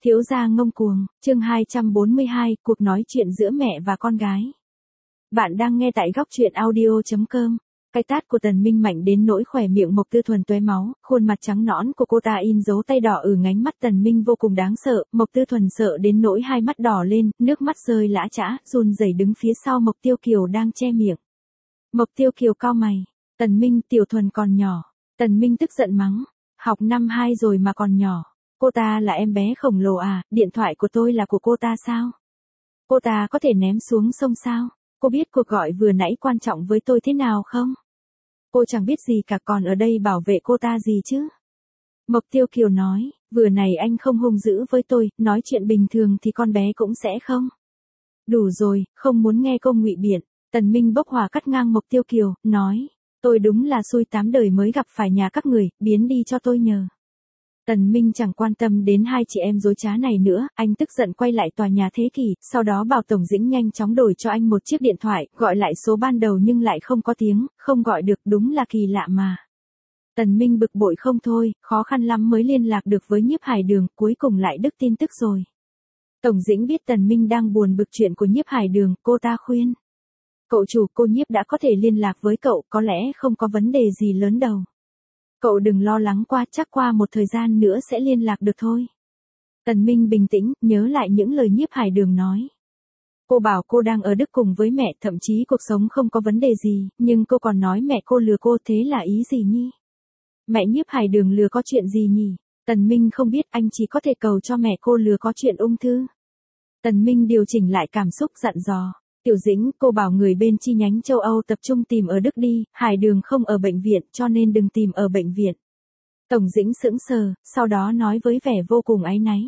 Thiếu gia ngông cuồng, chương 242, cuộc nói chuyện giữa mẹ và con gái. Bạn đang nghe tại góc truyện audio.com. Cái tát của Tần Minh mạnh đến nỗi khỏe miệng Mộc Tư Thuần tóe máu, khuôn mặt trắng nõn của cô ta in dấu tay đỏ ngánh mắt Tần Minh vô cùng đáng sợ, Mộc Tư Thuần sợ đến nỗi hai mắt đỏ lên, nước mắt rơi lã chã, run rẩy đứng phía sau Mộc Tiêu Kiều đang che miệng. Mộc Tiêu Kiều cau mày, Tần Minh, Tiểu Thuần còn nhỏ. Tần Minh tức giận mắng, học năm 2 rồi mà còn nhỏ. Cô ta là em bé khổng lồ à, điện thoại của tôi là của cô ta sao? Cô ta có thể ném xuống sông sao? Cô biết cuộc gọi vừa nãy quan trọng với tôi thế nào không? Cô chẳng biết gì cả, còn ở đây bảo vệ cô ta gì chứ? Mộc Tiêu Kiều nói, vừa này anh không hung dữ với tôi, nói chuyện bình thường thì con bé cũng sẽ không. Đủ rồi, không muốn nghe cô ngụy biện. Tần Minh bốc hỏa cắt ngang Mộc Tiêu Kiều, nói, tôi đúng là xui 8 đời mới gặp phải nhà các người, biến đi cho tôi nhờ. Tần Minh chẳng quan tâm đến hai chị em dối trá này nữa, anh tức giận quay lại tòa nhà Thế Kỷ, sau đó bảo Tổng Dĩnh nhanh chóng đổi cho anh một chiếc điện thoại, gọi lại số ban đầu nhưng lại không có tiếng, không gọi được, đúng là kỳ lạ mà. Tần Minh bực bội không thôi, khó khăn lắm mới liên lạc được với Nhiếp Hải Đường, cuối cùng lại đứt tin tức rồi. Tổng Dĩnh biết Tần Minh đang buồn bực chuyện của Nhiếp Hải Đường, cô ta khuyên. Cậu chủ, cô Nhiếp đã có thể liên lạc với cậu, có lẽ không có vấn đề gì lớn đâu. Cậu đừng lo lắng quá, chắc qua một thời gian nữa sẽ liên lạc được thôi. Tần Minh bình tĩnh, nhớ lại những lời Nhiếp Hải Đường nói. Cô bảo cô đang ở Đức cùng với mẹ, thậm chí cuộc sống không có vấn đề gì, nhưng cô còn nói mẹ cô lừa cô, thế là ý gì nhỉ? Mẹ Nhiếp Hải Đường lừa có chuyện gì nhỉ? Tần Minh không biết, anh chỉ có thể cầu cho mẹ cô lừa có chuyện ung thư. Tần Minh điều chỉnh lại cảm xúc dặn dò. Tiểu Dĩnh, cô bảo người bên chi nhánh châu Âu tập trung tìm ở Đức đi, Hải Đường không ở bệnh viện cho nên đừng tìm ở bệnh viện. Tổng Dĩnh sững sờ, sau đó nói với vẻ vô cùng áy náy.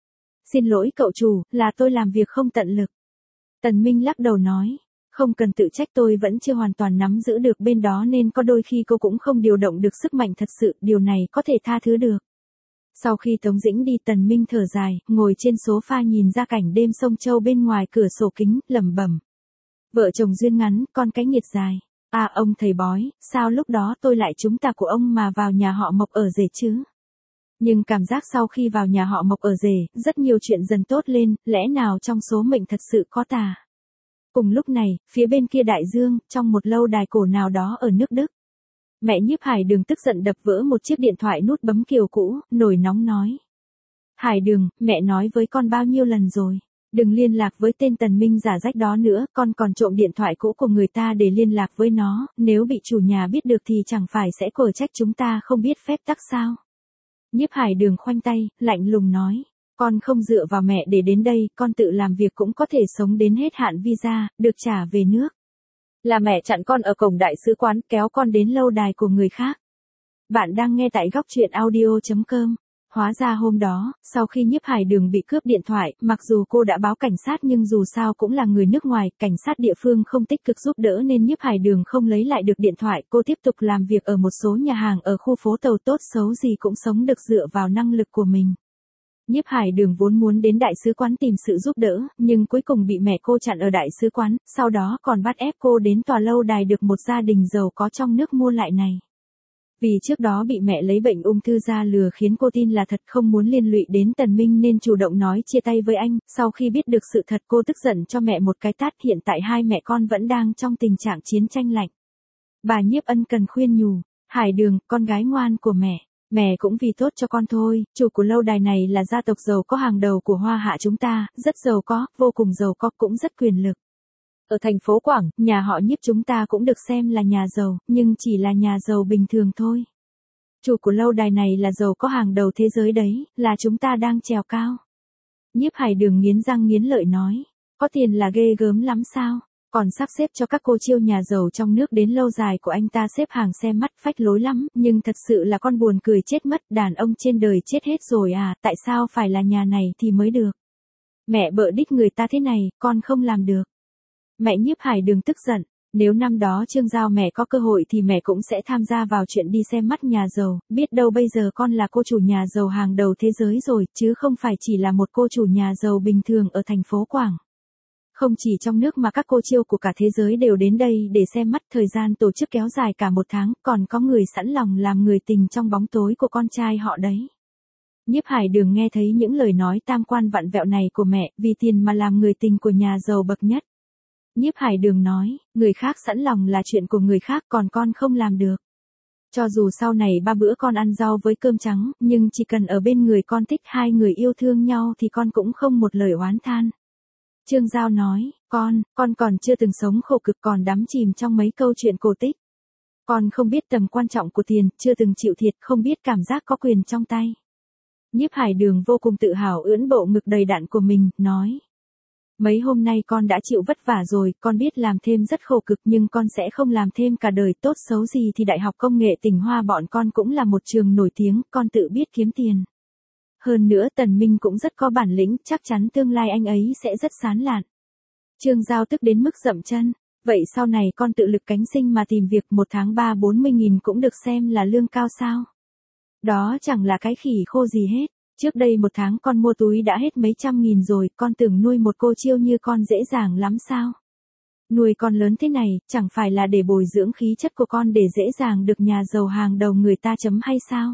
Xin lỗi cậu chủ, là tôi làm việc không tận lực. Tần Minh lắc đầu nói, không cần tự trách, tôi vẫn chưa hoàn toàn nắm giữ được bên đó nên có đôi khi cô cũng không điều động được sức mạnh thật sự, điều này có thể tha thứ được. Sau khi Tống Dĩnh đi, Tần Minh thở dài, ngồi trên sofa nhìn ra cảnh đêm sông Châu bên ngoài cửa sổ kính, lẩm bẩm. Vợ chồng duyên ngắn, con cái nghiệt dài. À ông thầy bói, sao lúc đó tôi lại trúng tà của ông mà vào nhà họ Mộc ở rể chứ? Nhưng cảm giác sau khi vào nhà họ Mộc ở rể, rất nhiều chuyện dần tốt lên, lẽ nào trong số mệnh thật sự có tà? Cùng lúc này, phía bên kia đại dương, trong một lâu đài cổ nào đó ở nước Đức. Mẹ Nhiếp Hải Đường tức giận đập vỡ một chiếc điện thoại nút bấm kiểu cũ, nổi nóng nói. Hải Đường, mẹ nói với con bao nhiêu lần rồi? Đừng liên lạc với tên Tần Minh giả rách đó nữa, con còn trộm điện thoại cũ của người ta để liên lạc với nó, nếu bị chủ nhà biết được thì chẳng phải sẽ quở trách chúng ta không biết phép tắc sao? Nhiếp Hải Đường khoanh tay, lạnh lùng nói. Con không dựa vào mẹ để đến đây, con tự làm việc cũng có thể sống đến hết hạn visa, được trả về nước. Là mẹ chặn con ở cổng đại sứ quán, kéo con đến lâu đài của người khác. Bạn đang nghe tại góc truyện audio.com. Hóa ra hôm đó, sau khi Nhiếp Hải Đường bị cướp điện thoại, mặc dù cô đã báo cảnh sát nhưng dù sao cũng là người nước ngoài, cảnh sát địa phương không tích cực giúp đỡ nên Nhiếp Hải Đường không lấy lại được điện thoại, cô tiếp tục làm việc ở một số nhà hàng ở khu phố Tàu, tốt xấu gì cũng sống được dựa vào năng lực của mình. Nhiếp Hải Đường vốn muốn đến đại sứ quán tìm sự giúp đỡ, nhưng cuối cùng bị mẹ cô chặn ở đại sứ quán, sau đó còn bắt ép cô đến tòa lâu đài được một gia đình giàu có trong nước mua lại này. Vì trước đó bị mẹ lấy bệnh ung thư ra lừa khiến cô tin là thật, không muốn liên lụy đến Tần Minh nên chủ động nói chia tay với anh, sau khi biết được sự thật cô tức giận cho mẹ một cái tát, hiện tại hai mẹ con vẫn đang trong tình trạng chiến tranh lạnh. Bà Nhiếp ân cần khuyên nhủ, Hải Đường, con gái ngoan của mẹ cũng vì tốt cho con thôi, chủ của lâu đài này là gia tộc giàu có hàng đầu của Hoa Hạ chúng ta, rất giàu có, vô cùng giàu có, cũng rất quyền lực. Ở thành phố Quảng, nhà họ Nhiếp chúng ta cũng được xem là nhà giàu, nhưng chỉ là nhà giàu bình thường thôi. Chủ của lâu đài này là giàu có hàng đầu thế giới đấy, là chúng ta đang trèo cao. Nhiếp Hải Đường nghiến răng nghiến lợi nói, có tiền là ghê gớm lắm sao? Còn sắp xếp cho các cô chiêu nhà giàu trong nước đến lâu dài của anh ta xếp hàng xem mắt phách lối lắm, nhưng thật sự là con buồn cười chết mất, đàn ông trên đời chết hết rồi à, tại sao phải là nhà này thì mới được? Mẹ bợ đích người ta thế này, con không làm được. Mẹ Nhiếp Hải Đường tức giận, nếu năm đó Trương Giao mẹ có cơ hội thì mẹ cũng sẽ tham gia vào chuyện đi xem mắt nhà giàu, biết đâu bây giờ con là cô chủ nhà giàu hàng đầu thế giới rồi, chứ không phải chỉ là một cô chủ nhà giàu bình thường ở thành phố Quảng. Không chỉ trong nước mà các cô chiêu của cả thế giới đều đến đây để xem mắt, thời gian tổ chức kéo dài cả 1 tháng, còn có người sẵn lòng làm người tình trong bóng tối của con trai họ đấy. Nhiếp Hải Đường nghe thấy những lời nói tam quan vặn vẹo này của mẹ, vì tiền mà làm người tình của nhà giàu bậc nhất. Nhiếp Hải Đường nói, người khác sẵn lòng là chuyện của người khác, còn con không làm được. Cho dù sau này 3 bữa con ăn rau với cơm trắng, nhưng chỉ cần ở bên người con thích, hai người yêu thương nhau thì con cũng không một lời oán than. Trương Giao nói, con còn chưa từng sống khổ cực, còn đắm chìm trong mấy câu chuyện cổ tích. Con không biết tầm quan trọng của tiền, chưa từng chịu thiệt, không biết cảm giác có quyền trong tay. Nhiếp Hải Đường vô cùng tự hào ưỡn bộ ngực đầy đặn của mình, nói. Mấy hôm nay con đã chịu vất vả rồi, con biết làm thêm rất khổ cực nhưng con sẽ không làm thêm cả đời, tốt xấu gì thì Đại học Công nghệ Tỉnh Hoa bọn con cũng là một trường nổi tiếng, con tự biết kiếm tiền. Hơn nữa Tần Minh cũng rất có bản lĩnh, chắc chắn tương lai anh ấy sẽ rất sáng lạn. Trương Giao tức đến mức dậm chân, vậy sau này con tự lực cánh sinh mà tìm việc, 1 tháng 30-40 nghìn cũng được xem là lương cao sao? Đó chẳng là cái khỉ khô gì hết. Trước đây 1 tháng con mua túi đã hết mấy trăm nghìn rồi, con tưởng nuôi một cô chiêu như con dễ dàng lắm sao? Nuôi con lớn thế này, chẳng phải là để bồi dưỡng khí chất của con để dễ dàng được nhà giàu hàng đầu người ta chấm hay sao?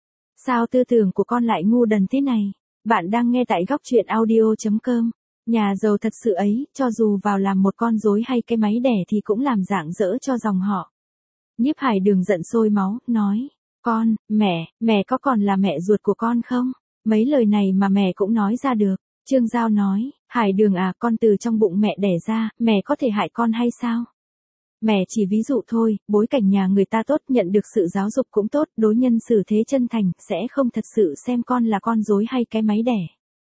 Sao tư tưởng của con lại ngu đần thế này? Bạn đang nghe tại góc truyện audio.com. Nhà giàu thật sự ấy, cho dù vào làm một con rối hay cái máy đẻ thì cũng làm rạng rỡ cho dòng họ. Nhiếp Hải Đường giận sôi máu, nói. Con, mẹ có còn là mẹ ruột của con không? Mấy lời này mà mẹ cũng nói ra được. Trương Giao nói, Hải Đường à, con từ trong bụng mẹ đẻ ra, mẹ có thể hại con hay sao? Mẹ chỉ ví dụ thôi, bối cảnh nhà người ta tốt, nhận được sự giáo dục cũng tốt, đối nhân xử thế chân thành, sẽ không thật sự xem con là con rối hay cái máy đẻ.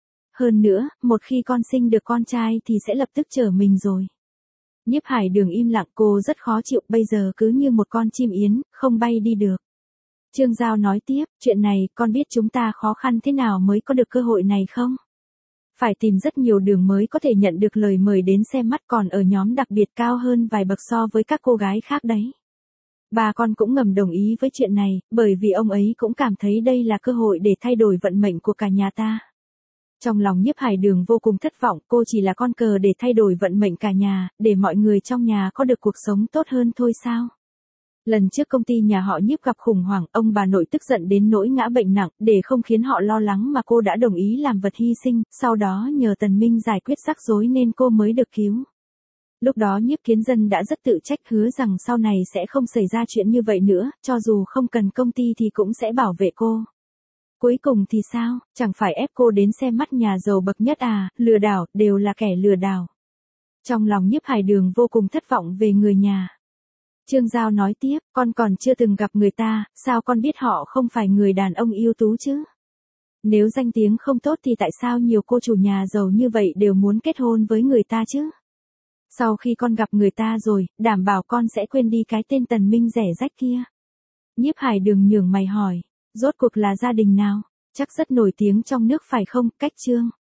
Hơn nữa, một khi con sinh được con trai thì sẽ lập tức trở mình rồi. Nhiếp Hải Đường im lặng, cô rất khó chịu, bây giờ cứ như một con chim yến, không bay đi được. Trương Giao nói tiếp, chuyện này, con biết chúng ta khó khăn thế nào mới có được cơ hội này không? Phải tìm rất nhiều đường mới có thể nhận được lời mời đến xem mắt, còn ở nhóm đặc biệt cao hơn vài bậc so với các cô gái khác đấy. Bà con cũng ngầm đồng ý với chuyện này, bởi vì ông ấy cũng cảm thấy đây là cơ hội để thay đổi vận mệnh của cả nhà ta. Trong lòng Nhiếp Hải Đường vô cùng thất vọng, cô chỉ là con cờ để thay đổi vận mệnh cả nhà, để mọi người trong nhà có được cuộc sống tốt hơn thôi sao? Lần trước công ty nhà họ Nhiếp gặp khủng hoảng, ông bà nội tức giận đến nỗi ngã bệnh nặng, để không khiến họ lo lắng mà cô đã đồng ý làm vật hy sinh, sau đó nhờ Tần Minh giải quyết rắc rối nên cô mới được cứu. Lúc đó Nhiếp Kiến Dân đã rất tự trách, hứa rằng sau này sẽ không xảy ra chuyện như vậy nữa, cho dù không cần công ty thì cũng sẽ bảo vệ cô. Cuối cùng thì sao, chẳng phải ép cô đến xem mắt nhà giàu bậc nhất à, lừa đảo, đều là kẻ lừa đảo. Trong lòng Nhiếp Hải Đường vô cùng thất vọng về người nhà. Trương Giao nói tiếp, con còn chưa từng gặp người ta, sao con biết họ không phải người đàn ông ưu tú chứ? Nếu danh tiếng không tốt thì tại sao nhiều cô chủ nhà giàu như vậy đều muốn kết hôn với người ta chứ? Sau khi con gặp người ta rồi, đảm bảo con sẽ quên đi cái tên Tần Minh rẻ rách kia. Nhiếp Hải Đường nhướng mày hỏi, rốt cuộc là gia đình nào? Chắc rất nổi tiếng trong nước phải không, Cách Trương?